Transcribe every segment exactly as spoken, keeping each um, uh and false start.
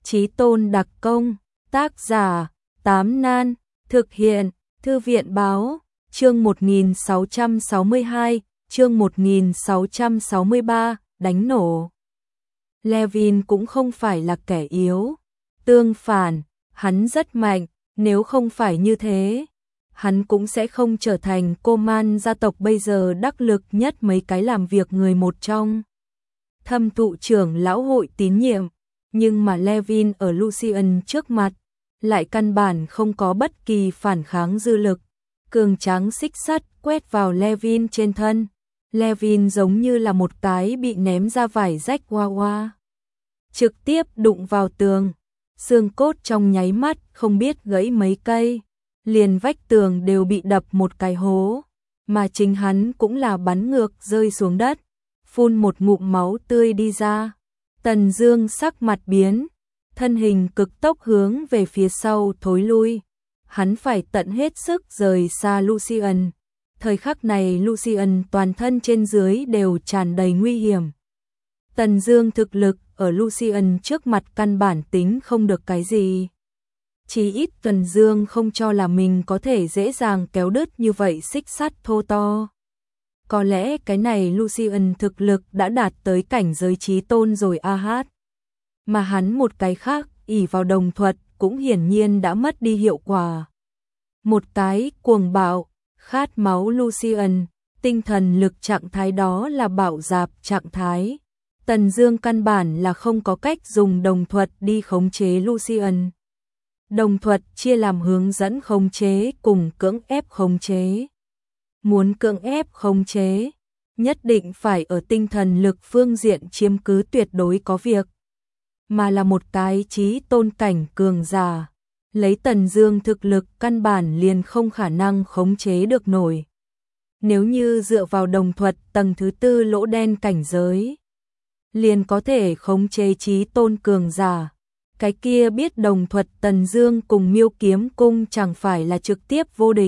Chí Tôn đặc công, tác giả, Tám Nan, thực hiện, Thư viện báo, chương một nghìn sáu trăm sáu mươi hai, chương một nghìn sáu trăm sáu mươi ba, đánh nổ. Levin cũng không phải là kẻ yếu, tương phản, hắn rất mạnh, nếu không phải như thế, hắn cũng sẽ không trở thành cô man gia tộc bây giờ đắc lực nhất mấy cái làm việc người một trong. Thâm thụ trưởng lão hội tín nhiệm, nhưng mà Levin ở Lucian trước mặt, lại căn bản không có bất kỳ phản kháng dư lực. Cường tráng xích sắt quét vào Levin trên thân. Levin giống như là một cái bị ném ra vải rách hoa hoa. Trực tiếp đụng vào tường. Xương cốt trong nháy mắt không biết gãy mấy cây. Liền vách tường đều bị đập một cái hố. Mà chính hắn cũng là bắn ngược rơi xuống đất. Phun một ngụm máu tươi đi ra. Tần Dương sắc mặt biến. Thân hình cực tốc hướng về phía sau thối lui. Hắn phải tận hết sức rời xa Lucian. Thời khắc này Lucian toàn thân trên dưới đều tràn đầy nguy hiểm. Tần Dương thực lực ở Lucian trước mặt căn bản tính không được cái gì. Chỉ ít Tần Dương không cho là mình có thể dễ dàng kéo đứt như vậy xích sắt thô to. Có lẽ cái này Lucian thực lực đã đạt tới cảnh giới chí tôn rồi a hát. Mà hắn một cái khác, ỷ vào đồng thuật, cũng hiển nhiên đã mất đi hiệu quả. Một cái cuồng bạo, khát máu Lucian, tinh thần lực trạng thái đó là bạo dạp trạng thái. Tần Dương căn bản là không có cách dùng đồng thuật đi khống chế Lucian. Đồng thuật chia làm hướng dẫn khống chế cùng cưỡng ép khống chế. Muốn cưỡng ép khống chế, nhất định phải ở tinh thần lực phương diện chiếm cứ tuyệt đối có việc. Mà là một cái chí tôn cảnh cường giả, lấy Tần Dương thực lực căn bản liền không khả năng khống chế được nổi. Nếu như dựa vào đồng thuật tầng thứ tư lỗ đen cảnh giới, liền có thể khống chế chí tôn cường giả. Cái kia biết đồng thuật Tần Dương cùng Miêu Kiếm Cung chẳng phải là trực tiếp vô địch.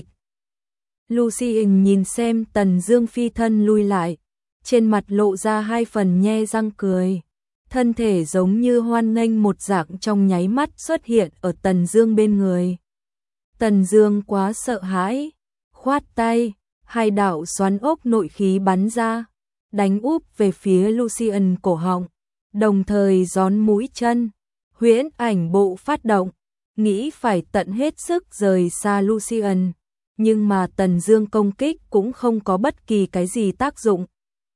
Lucian nhìn xem Tần Dương phi thân lui lại, trên mặt lộ ra hai phần nhe răng cười. Thân thể giống như hoan nghênh một dạng trong nháy mắt xuất hiện ở Tần Dương bên người. Tần Dương quá sợ hãi, khoát tay, hai đạo xoắn ốc nội khí bắn ra, đánh úp về phía Lucian cổ họng, đồng thời gión mũi chân, huyễn ảnh bộ phát động, nghĩ phải tận hết sức rời xa Lucian, nhưng mà Tần Dương công kích cũng không có bất kỳ cái gì tác dụng.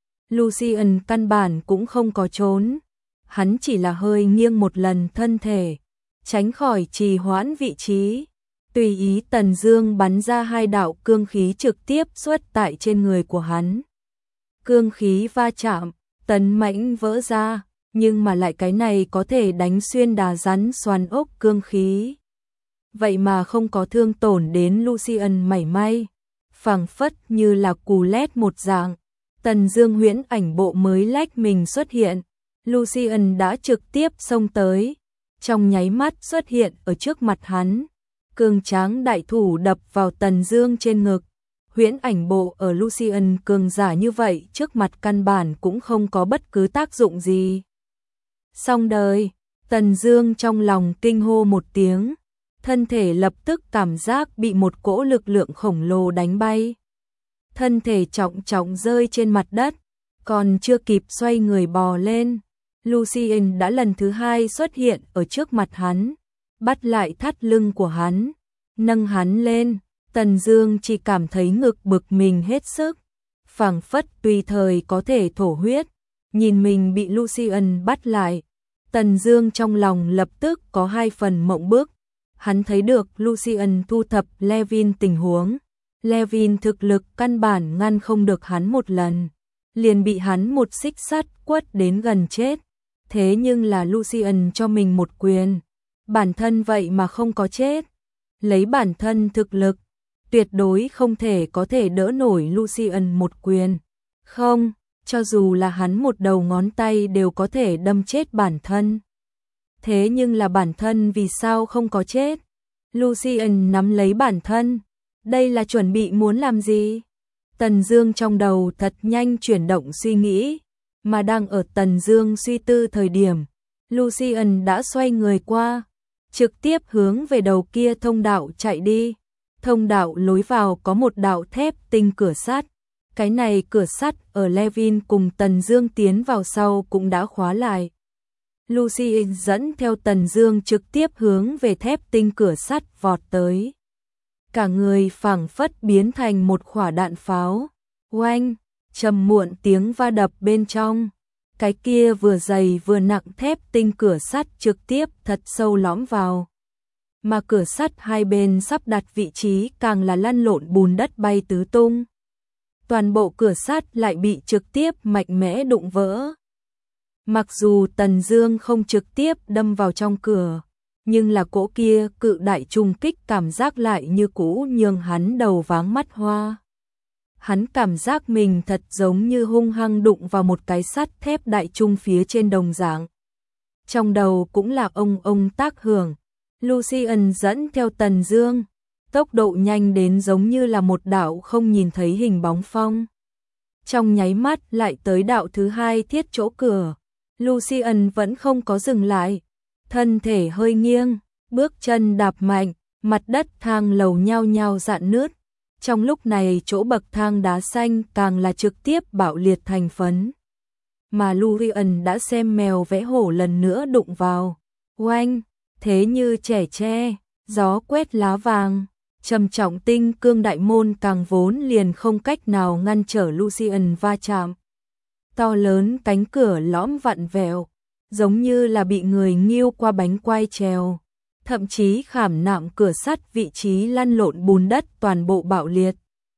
Lucian căn bản cũng không có trốn. Hắn chỉ là hơi nghiêng một lần thân thể, tránh khỏi trì hoãn vị trí, tùy ý Tần Dương bắn ra hai đạo cương khí trực tiếp xuất tại trên người của hắn. Cương khí va chạm, tấn mãnh vỡ ra, nhưng mà lại cái này có thể đánh xuyên đá rắn xoắn ốc cương khí. Vậy mà không có thương tổn đến Lucian mảy may, phảng phất như là cù lét một dạng. Tần Dương huyễn ảnh bộ mới lách mình xuất hiện. Lucian đã trực tiếp xông tới, trong nháy mắt xuất hiện ở trước mặt hắn. Cường tráng đại thủ đập vào Tần Dương trên ngực. Huyễn ảnh bộ ở Lucian cường giả như vậy trước mặt căn bản cũng không có bất cứ tác dụng gì. Xong đời, Tần Dương trong lòng kinh hô một tiếng, thân thể lập tức cảm giác bị một cỗ lực lượng khổng lồ đánh bay. Thân thể trọng trọng rơi trên mặt đất, còn chưa kịp xoay người bò lên. Lucian đã lần thứ hai xuất hiện ở trước mặt hắn, bắt lại thắt lưng của hắn, nâng hắn lên. Tần Dương chỉ cảm thấy ngực bực mình hết sức, phảng phất tùy thời có thể thổ huyết. Nhìn mình bị Lucian bắt lại, Tần Dương trong lòng lập tức có hai phần mộng bức. Hắn thấy được Lucian thu thập Levin tình huống. Levin thực lực căn bản ngăn không được hắn một lần, liền bị hắn một xích sắt quất đến gần chết. Thế nhưng là Lucian cho mình một quyền, bản thân vậy mà không có chết. Lấy bản thân thực lực, tuyệt đối không thể có thể đỡ nổi Lucian một quyền. Không, cho dù là hắn một đầu ngón tay đều có thể đâm chết bản thân. Thế nhưng là bản thân vì sao không có chết? Lucian nắm lấy bản thân, đây là chuẩn bị muốn làm gì? Tần Dương trong đầu thật nhanh chuyển động suy nghĩ. Mà đang ở Tần Dương suy tư thời điểm, Lucian đã xoay người qua, trực tiếp hướng về đầu kia thông đạo chạy đi. Thông đạo lối vào có một đạo thép tinh cửa sắt. Cái này cửa sắt ở Levin cùng Tần Dương tiến vào sau cũng đã khóa lại. Lucian dẫn theo Tần Dương trực tiếp hướng về thép tinh cửa sắt vọt tới. Cả người phảng phất biến thành một quả đạn pháo. Oanh, trầm muộn tiếng va đập bên trong. Cái kia vừa dày vừa nặng thép tinh cửa sắt trực tiếp thật sâu lõm vào. Mà cửa sắt hai bên sắp đặt vị trí càng là lăn lộn bùn đất bay tứ tung. Toàn bộ cửa sắt lại bị trực tiếp mạnh mẽ đụng vỡ. Mặc dù Tần Dương không trực tiếp đâm vào trong cửa, nhưng là cỗ kia cự đại trùng kích cảm giác lại như cũ nhường hắn đầu váng mắt hoa. Hắn cảm giác mình thật giống như hung hăng đụng vào một cái sắt thép đại trung phía trên đồng dạng. Trong đầu cũng là ông ông tác hưởng. Lucian dẫn theo Tần Dương, tốc độ nhanh đến giống như là một đạo không nhìn thấy hình bóng phong. Trong nháy mắt lại tới đạo thứ hai thiết chỗ cửa. Lucian vẫn không có dừng lại, thân thể hơi nghiêng, bước chân đạp mạnh, mặt đất thang lầu nhao nhao rạn nứt. Trong lúc này chỗ bậc thang đá xanh càng là trực tiếp bạo liệt thành phấn. Mà Lucian đã xem mèo vẽ hổ lần nữa đụng vào. Oanh, thế như trẻ tre, gió quét lá vàng, trầm trọng tinh cương đại môn càng vốn liền không cách nào ngăn trở Lucian va chạm. To lớn cánh cửa lõm vặn vẹo, giống như là bị người nghiêu qua bánh quai trèo. Thậm chí khảm nạm cửa sắt vị trí lăn lộn bùn đất toàn bộ bạo liệt.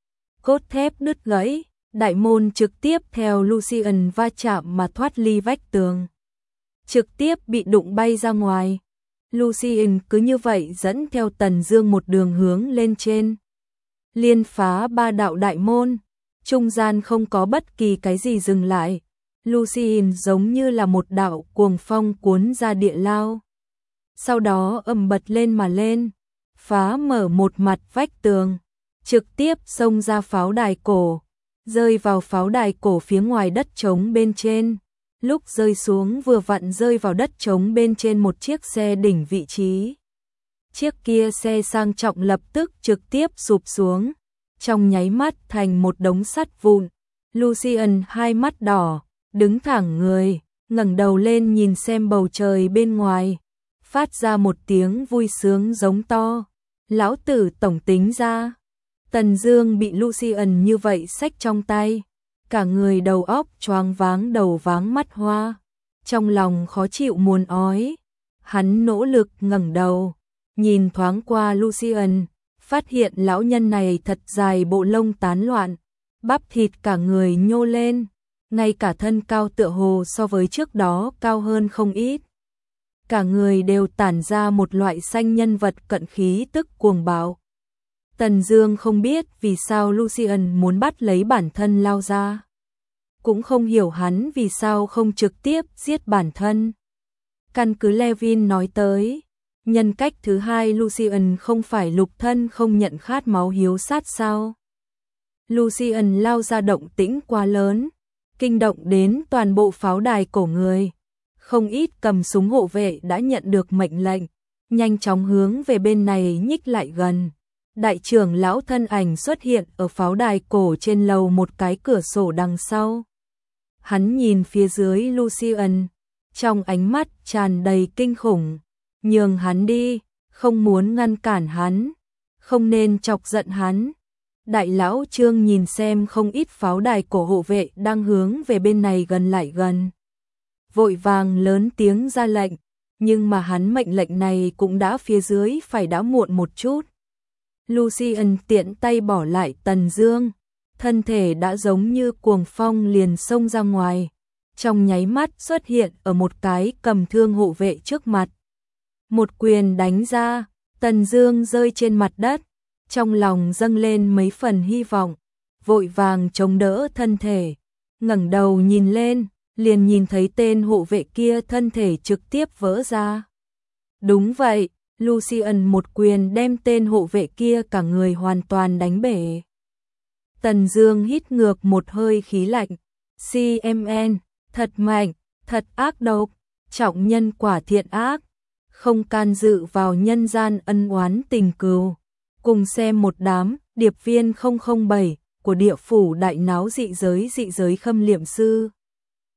Cốt thép đứt gãy, đại môn trực tiếp theo Lucian va chạm mà thoát ly vách tường. Trực tiếp bị đụng bay ra ngoài. Lucian cứ như vậy dẫn theo Tần Dương một đường hướng lên trên. Liên phá ba đạo đại môn, trung gian không có bất kỳ cái gì dừng lại. Lucian giống như là một đạo cuồng phong cuốn ra địa lao. Sau đó ầm bật lên mà lên, phá mở một mặt vách tường, trực tiếp xông ra pháo đài cổ, rơi vào pháo đài cổ phía ngoài đất trống bên trên. Lúc rơi xuống vừa vặn rơi vào đất trống bên trên một chiếc xe đỉnh vị trí. Chiếc kia xe sang trọng lập tức trực tiếp sụp xuống, trong nháy mắt thành một đống sắt vụn. Lucian hai mắt đỏ, đứng thẳng người, ngẩng đầu lên nhìn xem bầu trời bên ngoài, phát ra một tiếng vui sướng giống to. Lão tử tổng tính ra. Tần Dương bị Lucian như vậy xách trong tay, cả người đầu óc choáng váng đầu váng mắt hoa, trong lòng khó chịu muốn ói. Hắn nỗ lực ngẩng đầu, nhìn thoáng qua Lucian, phát hiện lão nhân này thật dài bộ lông tán loạn, bắp thịt cả người nhô lên, ngay cả thân cao tựa hồ so với trước đó cao hơn không ít. Cả người đều tản ra một loại xanh nhân vật cận khí tức cuồng bạo. Tần Dương không biết vì sao Lucian muốn bắt lấy bản thân lao ra, cũng không hiểu hắn vì sao không trực tiếp giết bản thân. Căn cứ Levin nói tới, nhân cách thứ hai Lucian không phải lục thân không nhận khát máu hiếu sát sao? Lucian lao ra động tĩnh quá lớn, kinh động đến toàn bộ pháo đài cổ người. Không ít cầm súng hộ vệ đã nhận được mệnh lệnh, nhanh chóng hướng về bên này nhích lại gần. Đại trưởng lão thân ảnh xuất hiện ở pháo đài cổ trên lầu một cái cửa sổ đằng sau. Hắn nhìn phía dưới Lucian, trong ánh mắt tràn đầy kinh khủng, nhường hắn đi, không muốn ngăn cản hắn, không nên chọc giận hắn. Đại lão Trương nhìn xem không ít pháo đài cổ hộ vệ đang hướng về bên này gần lại gần, vội vàng lớn tiếng ra lệnh, nhưng mà hắn mệnh lệnh này cũng đã phía dưới phải đã muộn một chút. Lucian tiện tay bỏ lại Tần Dương, thân thể đã giống như cuồng phong liền xông ra ngoài, trong nháy mắt xuất hiện ở một cái cầm thương hộ vệ trước mặt. Một quyền đánh ra, Tần Dương rơi trên mặt đất, trong lòng dâng lên mấy phần hy vọng, vội vàng chống đỡ thân thể, ngẩng đầu nhìn lên, liền nhìn thấy tên hộ vệ kia thân thể trực tiếp vỡ ra. Đúng vậy, Lucian một quyền đem tên hộ vệ kia cả người hoàn toàn đánh bể. Tần Dương hít ngược một hơi khí lạnh, xê em en, thật mạnh, thật ác độc. trọng nhân quả thiện ác, không can dự vào nhân gian ân oán tình cừu. Cùng xem một đám điệp viên không không bảy của địa phủ đại náo dị giới dị giới Khâm Liệm Sư.